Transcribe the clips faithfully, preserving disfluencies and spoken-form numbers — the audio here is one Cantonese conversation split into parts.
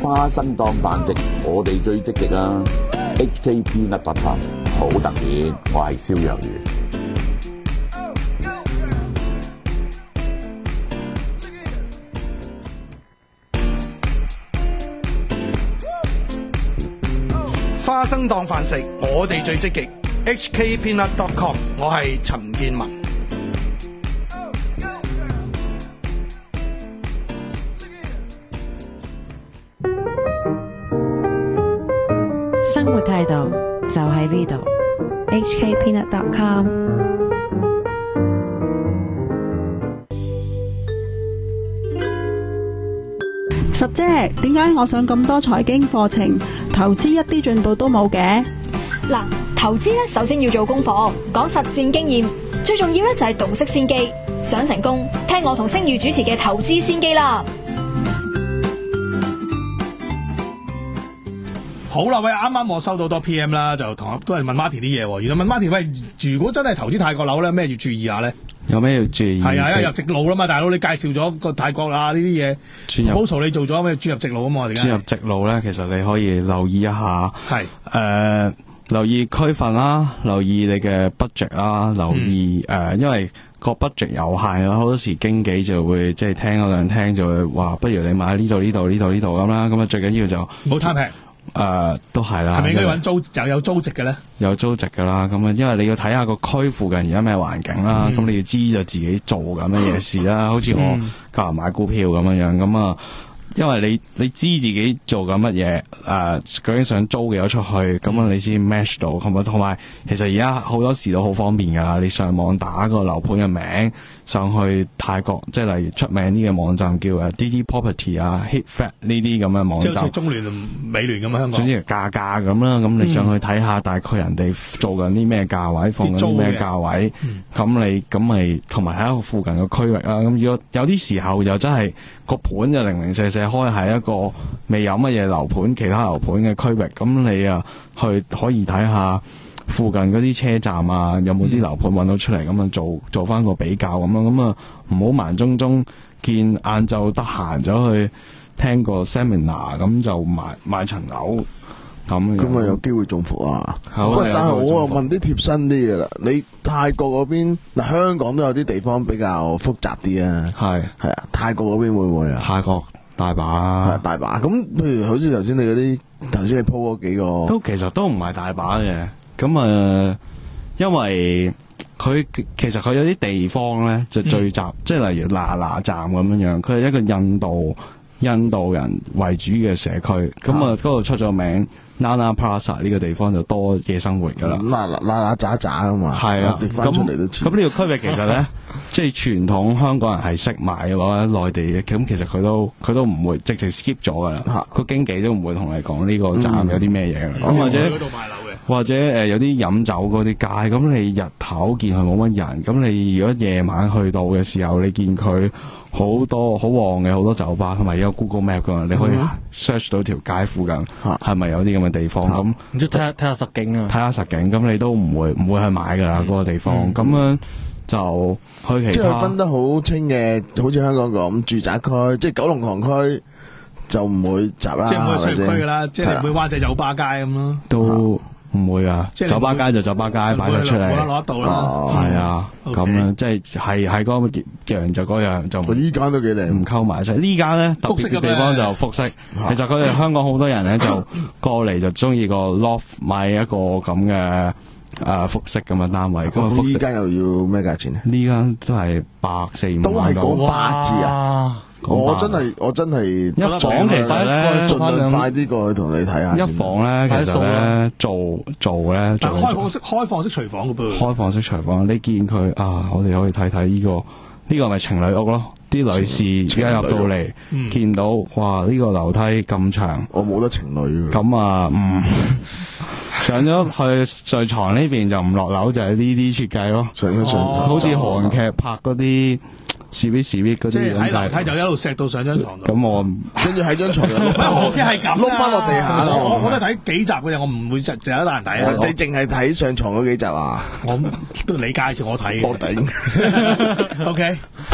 花生當飯食，我哋最積極啊 ！H K Peanut Butter 好特別，我係燒魷魚。 花生當飯食，我哋最積極。H K Peanut dot com， 我係陳建文。 生活態度就喺呢度。 H K Peanut dot com。 十姐，點解我上咁多財經課程，投資一啲進步都冇嘅？ 嗱，投資咧首先要做功課，講實戰經驗，最重要咧就係洞悉先機。想成功，聽我同星宇主持嘅投資先機啦。 好啦，喂，啱啱我收到多 P M 啦，就同都係問 Martin 啲嘢。原來問 Martin， 喂，如果真係投資泰國樓咧，咩要注意下咧？ 有咩要注意？ 係啊，因為入直路啦嘛，大佬你介紹咗個泰國啊呢啲嘢， 轉入 Boso 你做咗咩轉入直路啊嘛？我哋轉入直路咧，其實你可以留意一下， 係誒、 呃、留意區份啦，留意你嘅 budget 啦，留意誒、嗯呃，因為個 budget 有限啦，好多時經紀就會即係聽嗰兩聽就會話，不如你買呢度呢度呢度呢度咁啦。咁啊最緊要就唔好貪平。 誒、呃，都係啦。 係咪應該揾租又有租值嘅咧？ 有租值噶啦，咁啊，因為你要睇下個區附近而家咩環境啦，咁、嗯、你要知道自己做緊乜嘢事啦。好似我教人買股票咁樣樣，咁啊，因為你你知自己做緊乜嘢，誒、呃，究竟想租嘅有出去，咁啊，你先 match 到，同埋同埋，其實而家好多時都好方便噶啦，你上網打個樓盤嘅名。上去泰國，即係例如出名啲嘅網站叫誒 D D Property 啊、HitFat 呢啲咁嘅網站， 即係中聯、美聯咁樣香港。 總之係價價咁啦，咁你上去睇下大概人哋做緊啲咩價位，放緊啲咩價位，咁、嗯、你咁咪同埋喺一個附近嘅區域啊。咁如果有啲時候又真係個盤就零零舍舍開喺一個未有乜嘢樓盤、其他樓盤嘅區域，咁你啊去可以睇下。附近嗰啲車站啊，有冇啲樓盤揾到出嚟咁啊？做做翻個比較咁樣，咁啊唔好盲中中見晏晝得閒走去聽個 seminar， 咁就買買層樓咁。 咁啊有機會中伏啊！ 喂， 但係我啊問啲貼身啲嘅啦，你泰國嗰邊嗱，香港都有啲地方比較複雜啲啊。係係啊，泰國嗰邊會唔會啊？ 泰國大把啊， 係大把。咁譬如好似頭先你嗰啲頭先你 po 嗰幾個， 都其實都唔係大把嘅。咁啊、呃，因為佢其實佢有啲地方咧就聚集，嗯、即係例如嗱嗱站咁樣樣，佢係一個印度印度人為主嘅社區，咁啊嗰度出咗名 Nana Plaza 呢個地方就多夜生活噶啦， 嗱嗱嗱喳喳啊嘛，係啊，翻出嚟都似。 咁呢個區域其實咧，即係傳統香港人係識買嘅話，內地嘅咁其實佢都佢都唔會直直 skip 咗噶啦，個經紀都唔會同你講呢個站有啲咩嘢嘅，咁、嗯、或者。或者誒、呃、有啲飲酒嗰啲街，咁你日頭見佢冇乜人，咁你如果夜晚去到嘅時候，你見佢好多好旺嘅好多酒吧，同埋有 Google Map 噶，你可以 search 到條街附近係咪有啲咁嘅地方咁。 唔知睇下睇下實景啊， 睇下實景，咁你都唔會唔會去買噶啦嗰個地方。咁、嗯、樣就去其他。 即係分得好清嘅，好似香港咁住宅區，即係九龍塘區就唔會集啦， 即係唔會商區噶啦，即係唔會灣仔酒吧街咁咯。 都。唔會啊，酒吧街就酒吧街擺咗出嚟， 冇得攞得到啦。 係啊，咁樣、okay. 即係係係嗰樣就嗰樣就。 佢依間都幾靚， 唔溝埋晒。呢間咧特別嘅地方就複式。其實佢哋香港好多人咧就過嚟就中意個 loft 買一個咁嘅誒複式咁嘅單位。咁呢間又要咩價錢咧？ 呢間都係百四五萬。 都係講八字啊！我真係我真係一房其實咧， 盡量快啲過去同你睇下。 一房咧，其實咧做做咧， 但開放式開放式廚房嘅噃。 開放式廚房，你見佢啊，我哋可以睇睇呢個呢、呢個咪情侶屋咯。啲女士一入到嚟、嗯，見到哇呢、呢個樓梯咁長， 我冇得情侶。 咁啊，嗯，上咗去睡床呢邊就唔落樓，就係呢啲設計咯。 上咗上， 好似韓劇拍嗰啲。時必時必嗰啲即係喺樓梯就一路錫到上張床度。 咁我跟住喺張床度碌翻， 我係咁碌翻落地下咯。 我我都睇幾集嘅啫，我唔會淨係一單人睇啊。 你淨係睇上床嗰幾集啊？ 我都你介紹我睇嘅。 我頂。 O K，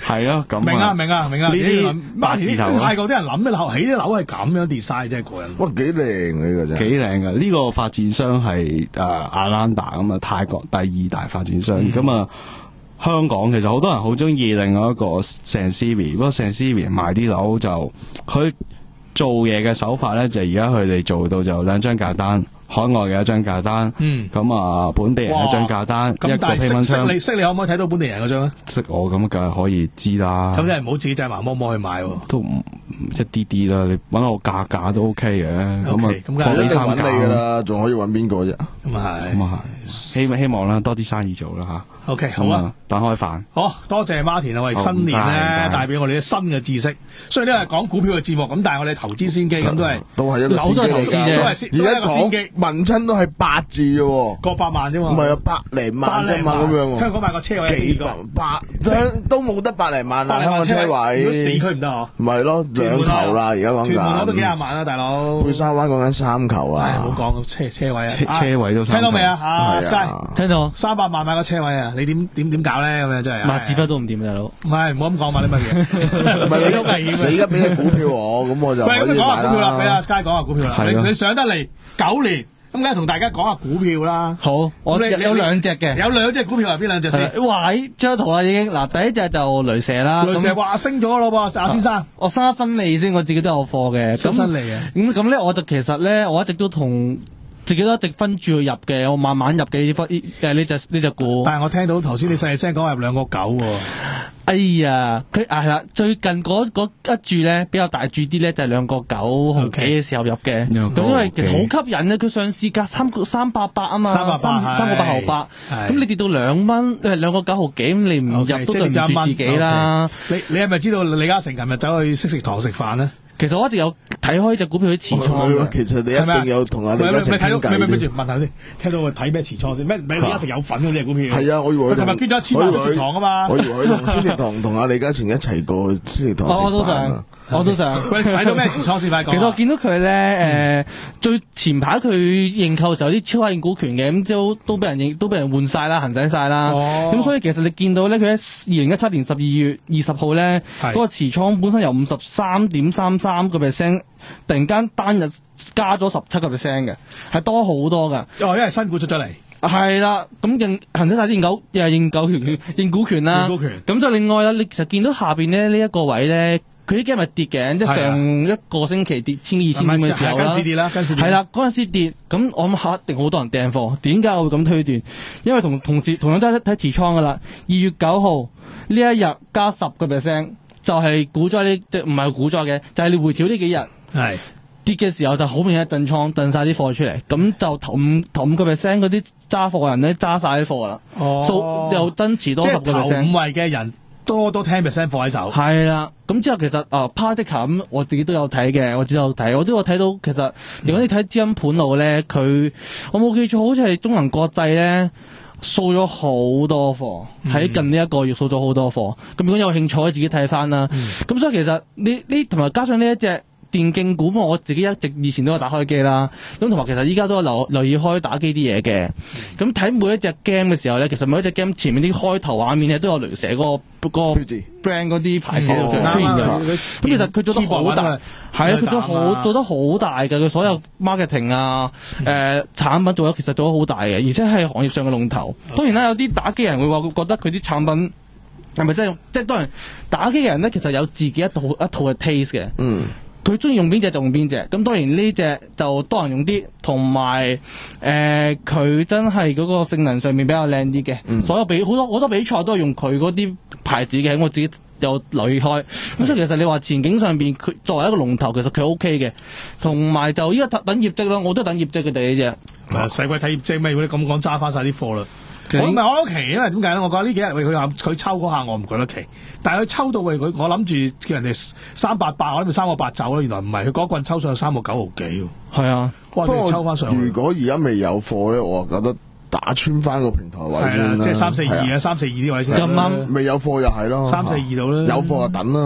係咯，咁明啊明啊明啊！ 呢啲八字頭， 泰國啲人諗嘅樓起啲樓係咁樣 design 真係過癮。 哇，幾靚呢個真係。幾靚噶！呢個發展商係誒亞蘭達咁啊，泰國第二大發展商咁啊。香港其實好多人好中意另外一個 Sansevie， 不過 Sansevie 賣啲樓就佢做嘢嘅手法咧，就而家佢哋做到就兩張價單，海外嘅一張價單，嗯，咁啊本地人一張價單，一個批蚊箱。 識你識你可唔可以睇到本地人嗰張咧？ 識我咁梗係可以知啦。 咁即係唔好自己製盲摸摸去買喎。 都唔一啲啲啦，你揾我價價都 OK 嘅。咁啊， 咁放啲三價噶啦，仲可以揾邊個啫？ 咁啊係， 咁啊係，希希望啦，多啲生意做啦吓。 OK， 好啊， 等開飯。 好多謝 Martin 啊，我哋新年咧帶俾我哋啲新嘅知識。雖然呢係講股票嘅節目，咁但係我哋投資先機咁都係都係一個投資嚟嘅， 都係而家講問親都係八字嘅喎， 過百萬啫嘛， 唔係啊，百零萬啫嘛咁樣。 香港買個車位幾百百都冇得百零萬啦，香港車位。 如果市區唔得嗬？ 唔係咯，兩球啦，而家講緊。 屯門都幾廿萬啦，大佬。 貝沙灣講緊三球啊！ 唔好講車車位啊， 車位都聽到未啊？啊 Sky 聽到三百萬買個車位啊！你點點點搞咧？咁樣真係買屎忽都唔掂，大佬。 唔係唔好咁講嘛，啲乜嘢？ 唔係你好危險。你而家俾隻股票我，咁我就可以買啦。 喂，咁講下股票啦，俾阿 Sky 講下股票啦。你你上得嚟九年。咁梗係同大家講下股票啦。 好，我有有兩隻嘅， 有兩隻股票係邊兩隻先？ 哇！喺張圖啦已經，嗱第一隻就雷蛇啦。 雷蛇話升咗咯噃，阿先生。 我生新利先，我自己都有貨嘅。 新新利嘅。 咁咁咧，我就其實咧，我一直都同自己都一直分住去入嘅，我慢慢入嘅呢筆誒呢隻呢隻股。 但係我聽到頭先你細細聲講話入兩個九喎。 哎呀，佢啊係啦，最近嗰嗰一注咧比較大注啲咧，就係兩個九毫幾嘅時候入嘅。咁、okay. 因為其實好吸引咧，佢上市價三個三百八啊嘛，三百八三個八毫八。咁你跌到兩蚊，誒兩個九毫幾，咁你唔入都對唔住自己啦。 Okay. 你你係咪知道李嘉誠琴日走去識食堂食飯咧？ 其實我一直有睇開隻股票啲持倉。 其實你一定有同阿李嘉誠傾偈。 咪咪住問下先，聽到佢睇咩持倉先？咩李嘉誠有份嗰啲股票？ 係啊，我以為佢琴日捐咗一千萬識食堂啊嘛。 我以為佢同識食堂同阿李嘉誠一齊過識食堂食飯。 我都想，我都想。 喂，睇到咩持倉先？快講。 其實我見到佢咧，誒，最前排佢認購嘅時候啲超額認股權嘅，咁都都俾人認，都俾人換晒啦，行使晒啦。咁所以其實你見到咧，佢喺二零一七年十二月二十號咧，嗰個持倉本身由五十三點三三個 percent。突然間單日加咗十七個 percent 嘅，係多好多噶。 哦，因為新股出咗嚟。 係啦，咁認行使晒啲認股，又係認股權、認股權啦。認股權。咁就另外啦，你其實見到下邊咧呢一個位咧，佢啲 game 係跌嘅，即係上一個星期跌千二千點嘅時候啦。跟市跌啦，跟市跌。係啦，嗰陣時跌，咁我諗下一定好多人訂貨。點解我會咁推斷？因為同同時同樣都係睇持倉噶啦。二月九號呢一日加十個 percent，就係股災呢，即唔係股災嘅，就係、是、你回調呢幾日。係跌嘅時候就好明顯一震倉，震晒啲貨出嚟，咁就頭五頭五個 percent 嗰啲揸貨嘅人咧揸晒啲貨啦，數、哦、又增持多十個 percent。即係頭五位嘅人多多 ten percent 貨喺手。係啦，咁之後其實啊 Partica 咁我自己都有睇嘅，我只有睇，我都有睇到其實如果你睇資金盤路咧，佢我冇記錯好似係中銀國際咧掃咗好多貨，喺、嗯、近呢一個月掃咗好多貨。咁如果有興趣自己睇翻啦。咁、嗯、所以其實呢呢同埋加上呢一隻電競股，我自己一直以前都有打開機啦，咁同埋其實依家都有留留意開打機啲嘢嘅。咁睇每一隻 game 嘅時候咧，其實每一隻 game 前面啲開頭畫面咧都有雷蛇嗰、那個、那個 brand 嗰啲牌子出現嘅。咁、哦、其實佢做得好大，係啊，佢做好做得好大嘅，佢所有 marketing 啊，誒、呃、產品做得其實做得好大嘅，而且係行業上嘅龍頭。當然啦，有啲打機人會話覺得佢啲產品係咪真係即係當然打機嘅人咧，其實有自己一套一套嘅 taste 嘅。嗯。佢中意用邊隻就用邊隻，咁當然呢隻就多人用啲，同埋誒佢真係嗰個性能上面比較靚啲嘅。嗯、所有比好多好多比賽都係用佢嗰啲牌子嘅，我自己有留意開。咁所以其實你話前景上邊佢作為一個龍頭，其實佢 O K 嘅。同埋就依家等業績咯，我都等業績嘅第一隻。係使鬼睇業績咩？如果你咁講揸翻晒啲貨啦。我唔係我覺得奇，因為點解咧？我覺得呢幾日喂佢佢抽嗰下我唔覺得奇，但係佢抽到喂佢，我諗住叫人哋三八八，我諗住三個八走咯。原來唔係，佢嗰棍抽上去三個九毫幾。係啊，不過抽翻上去。如果而家未有貨咧，我覺得打穿翻個平台位先啦。即係三四二啊，三四二啲位先。咁啱未有貨又係咯，三四二度啦。有貨就等啦。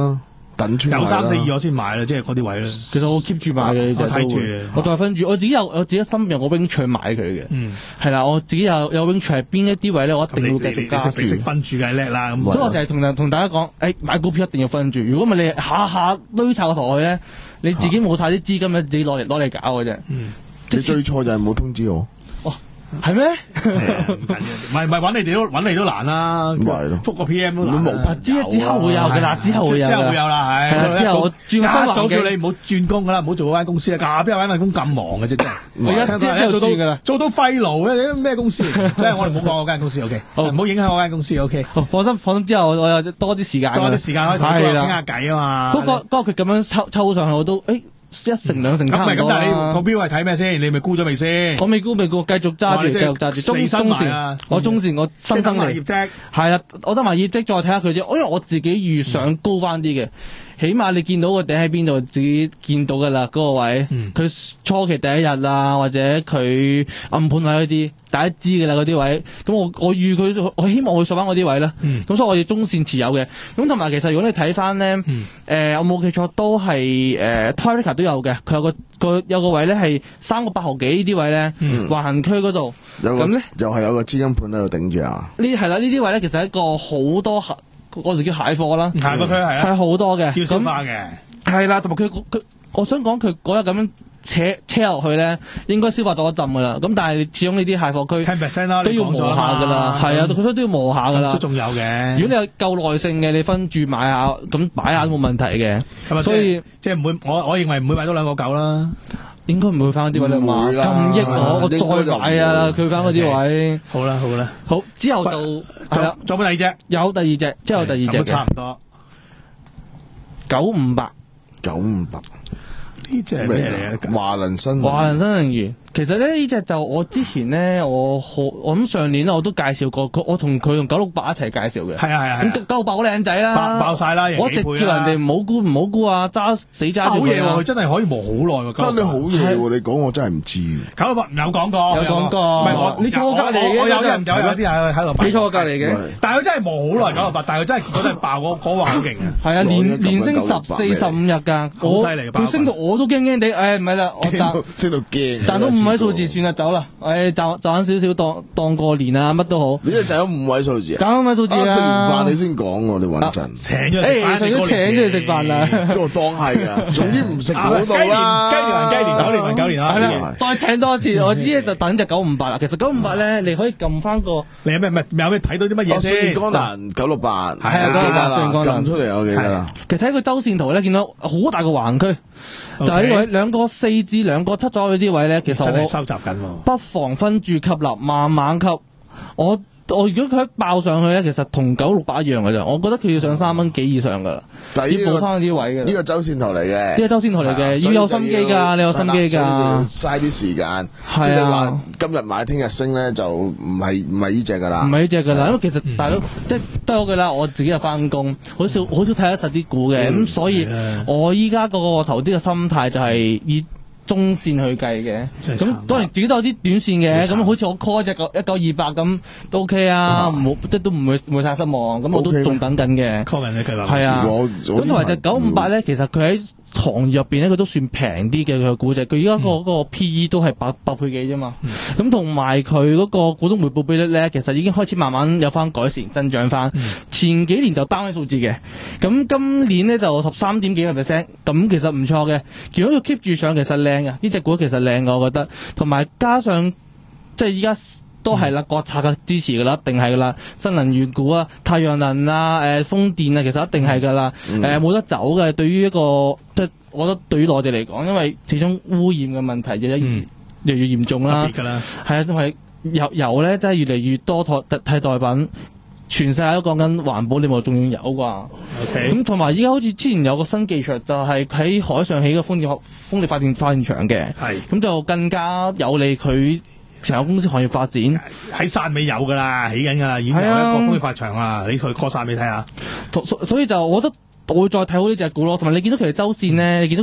等穿有三四二我先買啦，即係嗰啲位啦。 其實我 keep 住買嘅， 我睇住， 我再分住，我自己有我自己心入有個 wing 牆買佢嘅， 嗯， 係啦，我自己有有 wing 牆係邊一啲位咧，我一定要繼續加住。 你識分住梗係叻啦，咁所以我成日同同大家講，誒買股票一定要分住，如果唔係你下下堆晒個頭去咧，你自己冇晒啲資金咧，自己攞嚟攞嚟搞嘅啫。 嗯， 你最錯就係冇通知我。 係咩？ 唔係唔係揾你哋都揾你都難啦，覆個 P M 都難。 之之後會有嘅啦，之後會有，之後會有啦，係。 之後我轉新環境， 早叫你唔好轉工噶啦，唔好做嗰間公司啊！邊有間工咁忙嘅啫，真係。 我而家之後轉噶啦， 做到廢勞咧，咩公司？即係我哋唔好講嗰間公司 ，OK，唔好影響我間公司 ，OK。 放心放心，之後我有多啲時間， 多啲時間可以同佢傾下偈啊嘛。 嗰個嗰個佢咁樣抽抽上去，我都誒。一成兩成差唔多啦。 咁但係你個標係睇咩先？你咪沽咗未先？ 我未沽未沽，繼續揸住，繼續揸住。中中線，我中線我新生嚟。 業績係啦，我得埋業績再睇下佢啲，因為我自己預想高翻啲嘅。起碼你見到個頂喺邊度，自己見到噶啦，嗰、那個位，佢、嗯、初期第一日啊，或者佢暗盤位嗰啲，大家知噶啦嗰啲位。咁我我預佢，我希望佢上翻嗰啲位啦。咁、嗯、所以我哋中線持有嘅。咁同埋其實如果你睇翻咧，誒、嗯呃、我冇記錯都係誒 Toyota 都有嘅，佢有個個有個位咧係三個八毫幾呢啲位咧，橫行區嗰度。咁咧又係有個資金盤喺度頂住啊！ 呢係啦，呢啲位咧其實係一個好多我哋叫蟹貨啦， 蟹個區係啊， 係好多嘅， 要消化嘅， 係啦，同埋佢佢，我想講佢嗰日咁樣扯車落去咧，應該消化咗一陣噶啦。咁但係始終呢啲蟹貨區 ten percent 啦， 都要磨下噶啦，係啊，佢都要磨下噶啦， 都仲有嘅。 如果你有夠耐性嘅，你分住買下，咁擺下都冇問題嘅。所以即係唔會，我我認為唔會買多兩個九啦。 應該唔會翻嗰啲位啦，咁益我，我再買啊！佢翻嗰啲位， 好啦好啦， 好之後就係啦， 仲有冇第二隻？ 有第二隻，之後第二隻嘅， 差唔多九五八， 九五八呢隻係咩嚟嘅？ 華能新華能新能源。其實咧呢隻就我之前咧我好我諗上年我都介紹過，我同佢同九六八一齊介紹嘅。 係啊係啊。 咁九六八好靚仔啦， 爆爆晒啦， 我一直叫人哋唔好沽唔好沽啊，揸死揸住佢。 好嘢喎，佢真係可以磨好耐㗎。 你好嘢喎，你講我真係唔知。 九六八有講過， 有講過。 唔係我， 你坐我隔離嘅。 我有人有有啲人喺度。 你坐我隔離嘅。 但係佢真係磨好耐九六八，但係佢真係覺得爆嗰嗰個好勁啊。 係啊，連連升十四十五日㗎， 好犀利。 佢升到我都驚驚地，誒唔係啦，我賺升到驚， 賺到五位數字算啦。走啦，誒賺賺少少當當過年啊，乜都好。 你真係賺咗五位數字啊？ 賺五位數字啊！ 食完飯你先講喎，你穩陣。 請咗食飯， 除咗請咗你食飯啦， 都當係啊。總之唔食嗰度啦。 雞年還雞年，九年還九年啊！ 係啦，再請多一次，我知就等隻九五八啦。其實九五八咧，你可以撳翻個。 你有咩咩有咩睇到啲乜嘢先？ 江南九六八係啊， 記得啦，撳出嚟我記得啦。 其實睇佢周線圖咧，見到好大個橫區，就喺呢位兩個四至兩個七左右啲位咧，其實我真係收集緊喎。 不妨分住吸納，慢慢吸。我我如果佢一爆上去咧，其實同九六八一樣嘅啫。我覺得佢要上三蚊幾以上噶啦，要補翻啲位嘅。 呢個周線圖嚟嘅， 呢個周線圖嚟嘅，要有心機噶，你有心機噶。 嘥啲時間，即係你話今日買聽日升咧，就唔係唔係呢隻噶啦。 唔係呢隻噶啦，因為其實大佬即係都係嗰句啦。我自己又翻工，好少好少睇得實啲股嘅，咁所以我依家嗰個投資嘅心態就係以中線去計嘅，咁當然自己都有啲短線嘅，咁好似我 call 隻一九二八咁都 OK 啊，唔好即都唔會唔會太失望，咁我都仲等緊嘅。 call 緊嘅計劃係啊，咁同埋隻九五八咧，其實佢喺行業入邊咧，佢都算平啲嘅佢嘅估值，佢而家個嗰個 P E 都係百百倍幾啫嘛，咁同埋佢嗰個股東回報比率咧，其實已經開始慢慢有翻改善增長翻，前幾年就單位數字嘅，咁今年咧就十三點幾個 percent，咁其實唔錯嘅，如果佢 keep 住上，其實靚。呢隻股其實靚嘅，我覺得，同埋加上即係依家都係啦，國策嘅支持噶啦，一定係噶啦，新能源股啊、太陽能啊、誒、呃、風電啊，其實一定係噶啦，誒、嗯、冇、呃、得走嘅。對於一個即係，我覺得對於內地嚟講，因為始終污染嘅問題越嚟越越越嚴重啦，係啊，都係油油咧，真係越嚟越多替替代品。全世界都講緊環保，你冇仲要有啩？咁同埋依家好似之前有個新技術，就係喺海上起個風電風力發電發電場嘅，咁就更加有利佢成個公司行業發展。 喺汕尾有噶啦，起緊噶啦，已經有一個風力發場啦，你去過汕尾睇下。 所所以就我覺得我會再睇好呢隻股咯，同埋你見到佢哋周線咧，你見到佢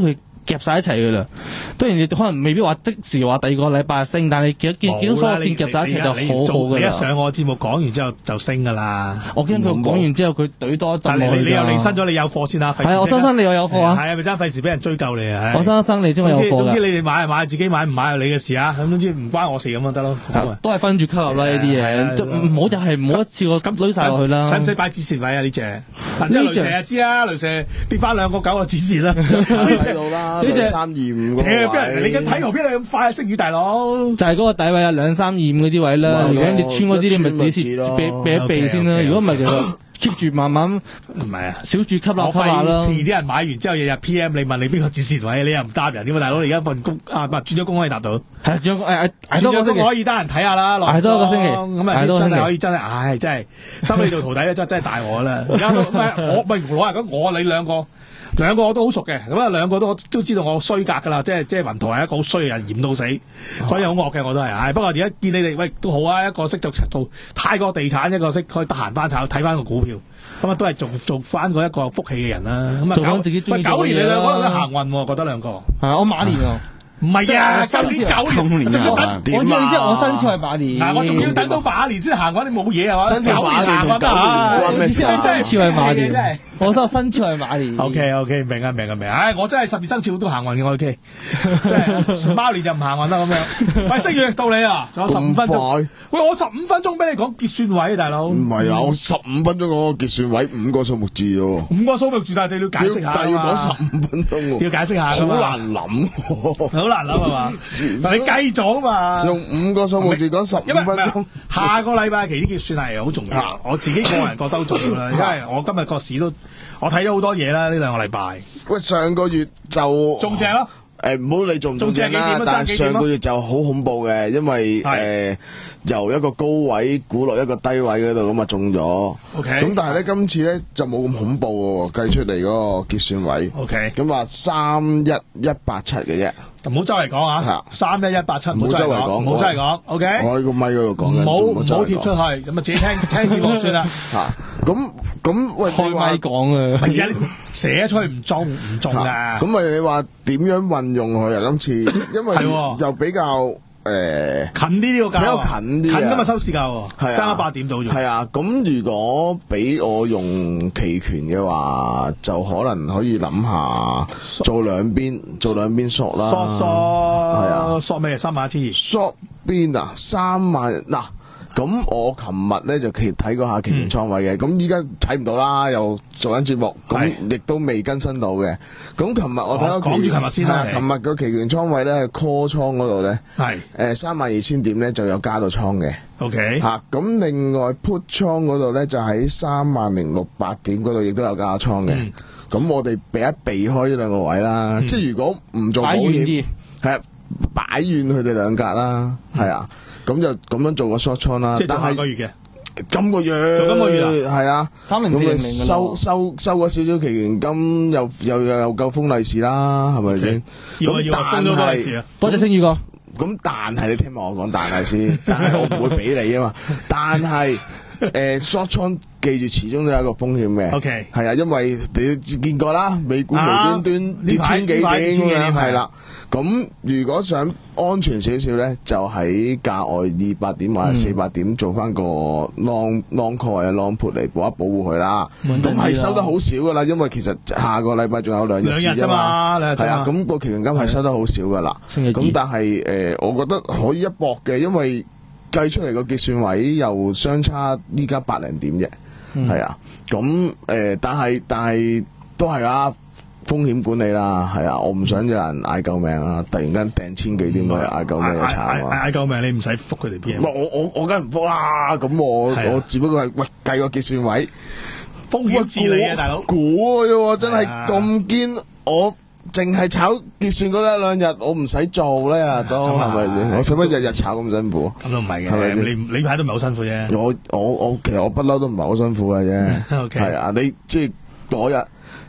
夾晒一齊噶啦。當然你可能未必話即時話第二個禮拜升，但係你見見見到所有線夾晒一齊就好好噶啦。 你一上我節目講完之後就升噶啦。 我驚佢講完之後佢懟多一陣。 你你又離身咗，你有貨先啦。 係啊，我新生你又有貨啊。 係啊，咪真係費事俾人追究你啊。 我新生你知我有貨㗎。 總之你哋買係買，自己買唔買係你嘅事啊。咁總之唔關我事咁就得咯。 都係分住吸入啦呢啲嘢，唔好就係唔好一次過咁攞晒落去啦。 使唔使擺止蝕位啊？呢隻即係雷蛇就知啦，雷蛇跌翻兩個九個止蝕啦。 睇到啦，兩三二五個位。 你嘅睇圖邊度咁快升雨大佬？ 就係嗰個底位啊，兩三二五嗰啲位啦。如果你穿嗰啲，你咪止蝕避避一避先啦。如果唔係其實 keep 住慢慢唔係啊， 少住吸納吸下啦。 遲啲人買完之後日日 P M 你問你邊個止蝕位，你又唔答人點啊？大佬你而家份工啊，唔係轉咗工可以答到。係啊，轉咗誒誒，轉咗工可以得人睇下啦。捱多一個星期， 咁啊真係可以真係，唉真係收你做徒弟咧，真真係大我啦。而家都唔係我唔係攞嚟講，我你兩個。兩個我都好熟嘅，咁啊兩個都都知道我衰格噶啦，即係即係雲圖係一個好衰嘅人，嫌到死，所以好惡嘅我都係。唉，不過而家見你哋喂都好啊，一個識做做泰國地產，一個識可以得閒翻炒睇翻個股票，咁啊都係做做翻嗰一個福氣嘅人啦。咁啊搞自己中意做嘅嘢啦。九年你兩個都行運，覺得兩個係我馬年啊。 唔係啊，今年九年，仲要等點啊？我意思我生肖係馬年， 嗱我仲要等到馬年先行嗰啲冇嘢係嘛？ 生肖馬年同九年， 意思係生肖係馬年，真係我生生肖係馬年。 O K O K 明啊明啊明啊！唉，我真係十二生肖都行運嘅，我 O K， 真係貓年就唔行運啦咁樣。喂，星月到你啊，仲有十五分鐘。喂，我十五分鐘俾你講結算位，大佬。 唔係啊，我十五分鐘講個結算位五個數目字啫。 五個數目字，但係你要解釋下， 但係要講十五分鐘， 要解釋下， 好難諗， 好難諗係嘛？但你計咗嘛？ 用五個數目字講十五分鐘。 下個禮拜期啲結算係好重要，我自己個人覺得好重要啦，因為我今日個市都我睇咗好多嘢啦，呢兩個禮拜。喂， 上個月就中正咯。 誒唔好理中唔中正啦，但係上個月就好恐怖嘅，因為誒由一個高位估落一個低位嗰度咁啊中咗。O K。咁但係咧今次咧就冇咁恐怖喎，計出嚟嗰個結算位。 O K。 咁話三一一八七嘅啫。 唔好周圍講啊！三一一八七，唔好周圍講，唔好周圍講。O K。 我喺個咪嗰度講緊， 唔好唔好貼出去，咁啊自己聽聽節目算啦。 嚇！咁咁喂， 開咪講啊！ 而家寫出去唔中唔中㗎。 咁咪你話點樣運用佢啊？今次因為又比較。誒近啲呢個價， 比較近啲， 近今日收市價喎， 係爭一百點到咗。 係啊，咁如果俾我用期權嘅話，就可能可以諗下做兩邊，做兩邊 short 啦。 short short 係啊，short 咩？三萬一千二。 short 邊啊？三萬嗱。咁我琴日咧就其睇過下期權倉位嘅，咁依家睇唔到啦，又做緊節目，咁亦都未更新到嘅。咁琴日我睇到講住琴日先啦，琴日個期權倉位咧 call 倉嗰度咧，係誒三萬二千點咧就有加到倉嘅。OK 嚇，咁另外 put 倉嗰度咧就喺三萬零六百點嗰度亦都有加倉嘅。咁、嗯、我哋避一避開呢兩個位啦，嗯、即係如果唔做保險，係啊，擺遠佢哋兩格啦，係、嗯、啊。咁就咁樣做個 short 倉啦，但係下個月嘅，今個月，做今個月啊，係啊，三零四零零收收收咗少少期權金，又又又又夠封利是啦，係咪先？咁但係， 多謝星宇哥。 咁但係你聽埋我講但係先，但係我唔會俾你啊嘛。但係誒 short 倉記住始終都有一個風險嘅。OK，係啊，因為你見過啦，美股無端端跌千幾點嘅，係啦。咁如果想安全少少咧，就喺價外二百點或者四百點做翻個 long long call 或者 long put 嚟保一保護佢啦。咁係收得好少噶啦，因為其實下個禮拜仲有兩日市啫嘛。係啊，咁個期權金係收得好少噶啦。咁但係誒、呃，我覺得可以一搏嘅，因為計出嚟個結算位又相差依家百零點啫。係、嗯、啊，咁誒、呃，但係但係都係啊。風險管理啦，係啊，我唔想有人嗌救命啊！突然間掟千幾點去嗌救命就慘啊！ 嗌救命你唔使覆佢哋 P M。 我我我梗係唔覆啦，咁我我只不過係喂計個結算位， 風險治理啊，大佬估嘅啫，真係咁堅，我淨係炒結算嗰一兩日，我唔使做咧都係咪先？我使乜日日炒咁辛苦？ 咁都唔係嘅，係咪先？你你排都唔係好辛苦啫。 我我我其實我不嬲都唔係好辛苦嘅啫。係啊，你即係嗰日。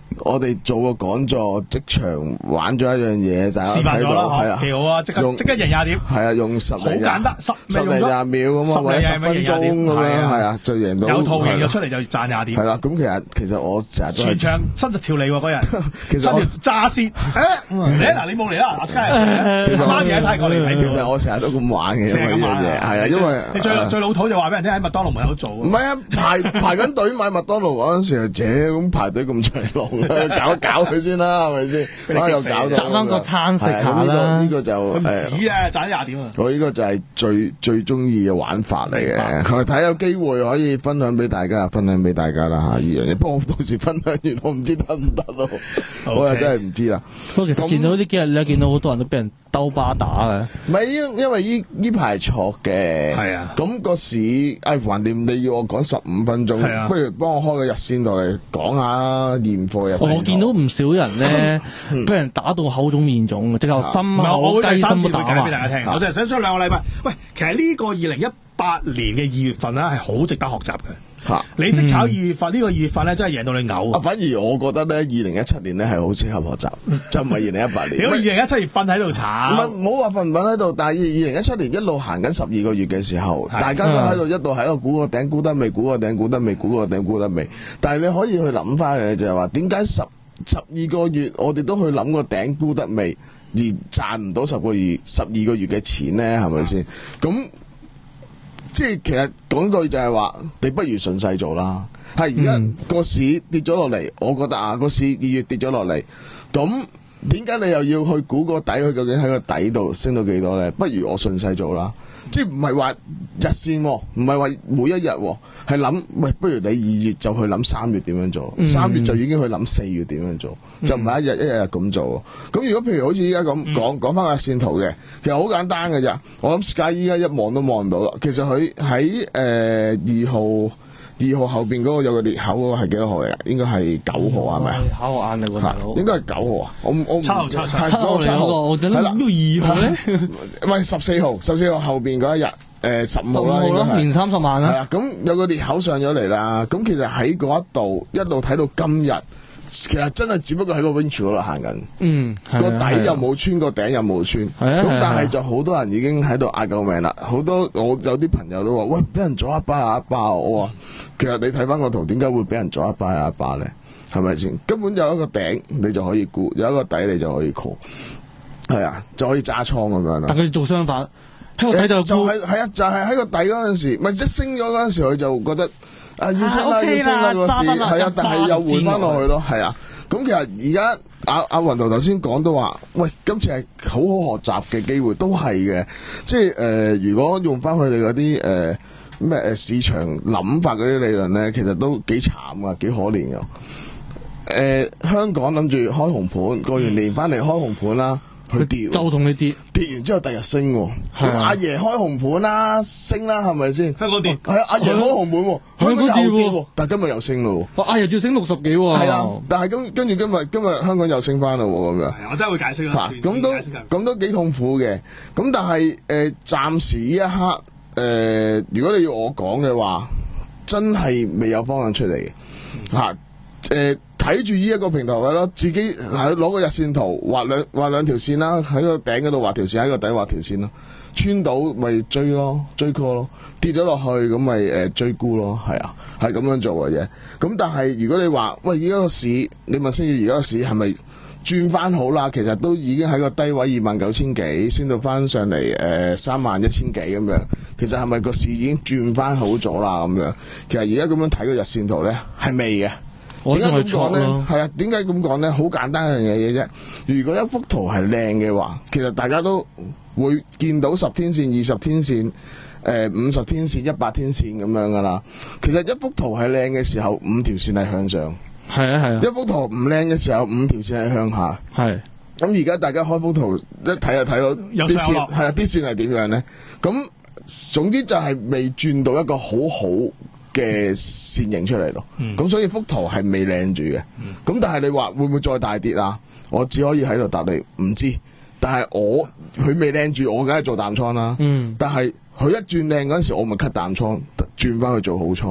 我哋做個講座，即場玩咗一樣嘢，大家睇到係啊， 幾好啊！即刻即刻贏廿點， 係啊，用十好簡單，十十零廿秒咁啊，或者十分鐘咁樣，係啊，就贏到有套贏咗出嚟就賺廿點。 係啦，咁其實其實我成日都全場伸條脷喎嗰日， 其實我揸線，誒嗱你冇嚟啦，阿 Sky， 其實媽嘢睇過嚟睇。 其實我成日都咁玩嘅，因為呢樣嘢係啊，因為你最最老土就話俾人聽喺麥當勞門口做。 唔係啊，排排緊隊買麥當勞嗰陣時，姐咁排隊咁長龍，搞一搞佢先啦，係咪先？啊又搞到賺翻個餐食下啦。 呢個呢個就唔止啊，賺廿點啊！ 我呢個就係最最中意嘅玩法嚟嘅，佢睇有機會可以分享俾大家，分享俾大家啦嚇呢樣嘢。不過我到時分享完，我唔知得唔得咯，我又真係唔知啦。 不過其實見到呢幾日你見到好多人都俾人兜巴打嘅。 唔係因因為呢呢排錯嘅， 係啊。 咁個市誒橫掂你要我講十五分鐘， 係啊， 不如幫我開個日線度嚟講下現貨日線。 我見到唔少人咧，俾人打到口腫面腫，即係心口雞心都打埋。俾大家聽，我就係想將兩個禮拜。喂，其實呢個二零一八年嘅二月份咧係好值得學習嘅。 嚇！ 你識炒二月份呢個二月份咧，真係贏到你嘔啊！反而我覺得咧，二零一七年咧係好適合學習，就唔係二零一八年。 如果二零一七年瞓喺度炒， 唔係唔好話瞓唔瞓喺度，但係二零一七年一路行緊十二個月嘅時候，大家都喺度一路喺度估個頂，估得未？估個頂，估得未？估個頂，估得未？但係你可以去諗翻嘅就係話，點解十十二個月我哋都去諗個頂估得未，而賺唔到十個月十二個月嘅錢咧？係咪先？咁即係其實講句就係話，你不如順勢做啦。係而家個市跌咗落嚟，我覺得啊，個市二月跌咗落嚟，咁點解你又要去估個底？佢究竟喺個底度升到幾多咧？不如我順勢做啦。即係唔係話日線，唔係話每一日，係諗喂，不如你二月就去諗三月點樣做，三、嗯、月就已經去諗四月點樣做，嗯、就唔係一日一日咁做。咁如果譬如好似依家咁講講翻個日線圖嘅，其實好簡單嘅咋。我諗 Sky 依家一望都望到啦。其實佢喺誒二號二號後邊嗰個有個裂口嗰個係幾多號嚟㗎？應該係九號係咪啊？ 考我眼啊！ 嗰應該係九號啊！我我七號七號七號嚟嗰個，我等到二號咧， 唔係十四號，十四號後邊嗰一日。誒十五號啦，應該係年三十萬啦。 係啊，咁有個裂口上咗嚟啦。咁其實喺嗰一度一路睇到今日，其實真係只不過喺個 range 嗰度行緊。 嗯， 個底又冇穿，個頂又冇穿。 係啊， 咁但係就好多人已經喺度嗌救命啦。好多我有啲朋友都話：喂，俾人左一巴下一巴。我話其實你睇翻個圖，點解會俾人左一巴下一巴咧？係咪先？根本有一個頂你就可以沽，有一個底你就可以 call。係啊，就可以揸倉咁樣啦。 但佢做相反。喺個底就就係係啊，就係喺個底嗰陣時，咪即升咗嗰陣時，佢就覺得啊要升啦，要升啦個市，係啊，但係又換翻落去咯，係啊。咁其實而家阿阿雲圖頭先講都話，喂，今次係好好學習嘅機會，都係嘅。即係誒，如果用翻佢哋嗰啲誒咩誒市場諗法嗰啲理論咧，其實都幾慘噶，幾可憐噶。誒，香港諗住開紅盤，過完年翻嚟開紅盤啦。佢跌就同你跌， 跌完之後第日升，咁阿爺開紅盤啦，升啦，係咪先？ 香港跌， 係阿爺開紅盤，香港又跌，但係今日又升咯。 阿爺要升六十幾喎。 係啊，但係跟跟住今日今日香港又升翻啦，咁樣。 我真係會解釋啦。 咁都咁都幾痛苦嘅。咁但係誒，暫時呢一刻誒，如果你要我講嘅話，真係未有方向出嚟嘅吓誒。睇住呢一個平台位咯，自己係攞個日線圖畫兩畫兩條線啦，喺個頂嗰度畫條線，喺個底畫條線咯。穿到咪追咯，追 call 咯，跌咗落去咁咪誒追沽咯，係啊，係咁樣做嘅啫。咁但係如果你話喂，而家個市，你問星宇而家個市係咪轉翻好啦？其實都已經喺個低位二萬九千幾，升到翻上嚟誒三萬一千幾咁樣。其實係咪個市已經轉翻好咗啦？咁樣，其實而家咁樣睇個日線圖咧，係未嘅。點解咁講咧？係啊，點解咁講咧？好簡單一樣嘢啫。如果一幅圖係靚嘅話，其實大家都會見到十天線、二十天線、誒五十天線、一百天線咁樣噶啦。其實一幅圖係靚嘅時候，五條線係向上。 係啊係啊。一幅圖唔靚嘅時候，五條線係向下。係。咁而家大家開幅圖一睇就睇到啲線，係啊，啲線係點樣咧？咁總之就係未轉到一個好好嘅線形出嚟咯，咁、嗯、所以幅圖係未靚住嘅，咁、嗯、但係你話會唔會再大跌啊？我只可以喺度答你唔知，但係我佢未靚住，我梗係做淡倉啦。嗯，但係佢一轉靚嗰陣時，我咪 cut 淡倉，轉翻去做好倉咯。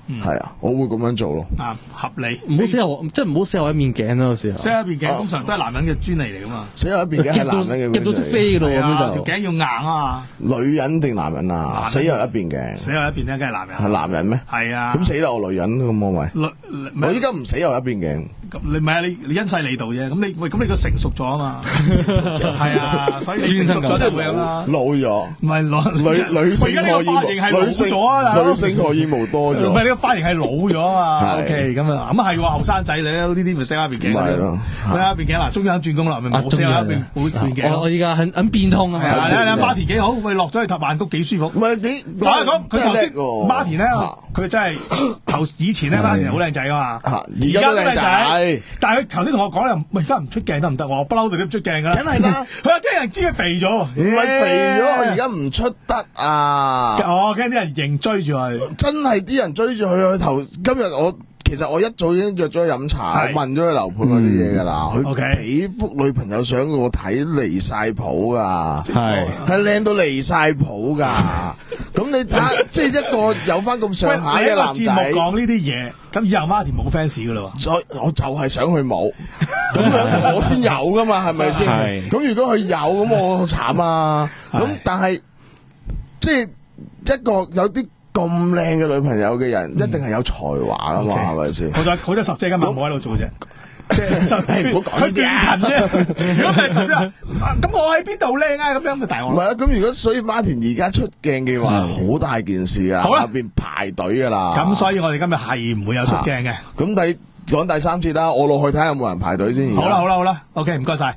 係啊，我會咁樣做咯。 啊，合理， 唔好死後，即係唔好死後一面頸咯，有時候。 死後一面頸通常都係男人嘅專利嚟噶嘛。 死後一面頸係男人嘅， 夾到識飛嘅咯，咁樣就條頸要硬啊嘛。 女人定男人啊？死後一邊頸。死後一邊咧，梗係男人。 係男人咩？ 係啊。 咁死啦，我女人咁我咪。我依家唔死後一邊頸。 咁你唔係啊？你你因勢利導啫。咁你喂，咁你個成熟咗啊嘛。係啊，所以你成熟咗就會咁啦。 老咗。 唔係老女女性荷爾蒙。女性女性荷爾蒙多咗。 唔係呢個髮型係老咗啊嘛。O K，咁啊，咁啊係喎，後生仔你呢啲咪死後一邊頸。 係咯， 死後一邊頸嗱，終於肯轉工啦，咪冇死後一邊邊頸。 我我依家很很變通啊。 係啊，你你 Martin 幾好，喂落咗去塔曼谷幾舒服。 唔係你， 我係講佢頭先 Martin 咧，佢真係頭以前咧 Martin 好靚仔噶嘛， 而家都靚仔。 但係佢頭先同我講又，喂而家唔出鏡得唔得？我不嬲對你唔出鏡噶啦。 梗係啦， 佢話驚人知佢肥咗。 唔係肥咗，佢而家唔出得啊！ 哦，驚啲人認追住佢。 真係啲人追住佢，佢頭今日我。其實我一早已經約咗佢飲茶，我問咗佢樓盤嗰啲嘢噶啦，佢俾幅女朋友相我睇離晒譜噶，係係靚到離晒譜噶。咁你睇，即係一個有翻咁上下嘅男仔， 節目講呢啲嘢，咁以後 Martin 冇 fans 噶啦。 所以我就係想佢冇，咁樣我先有噶嘛，係咪先？咁如果佢有，咁我好慘啊。咁但係即係一個有啲。咁靚嘅女朋友嘅人，一定係有才華噶嘛，係咪先？ 好在好在十姐今日冇喺度做啫，即係唔好講呢啲啊！如果唔係十姐，咁我喺邊度靚啊？咁樣咪大鑊。 唔係啊，咁如果所以 Martin 而家出鏡嘅話，好大件事啊！下邊排隊噶啦。 咁所以我哋今日係唔會有出鏡嘅。 咁第講第三節啦，我落去睇下有冇人排隊先。 好啦好啦好啦 ，OK， 唔該晒。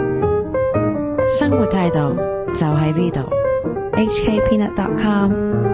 生活態度就喺呢度。 H K Peanut dot com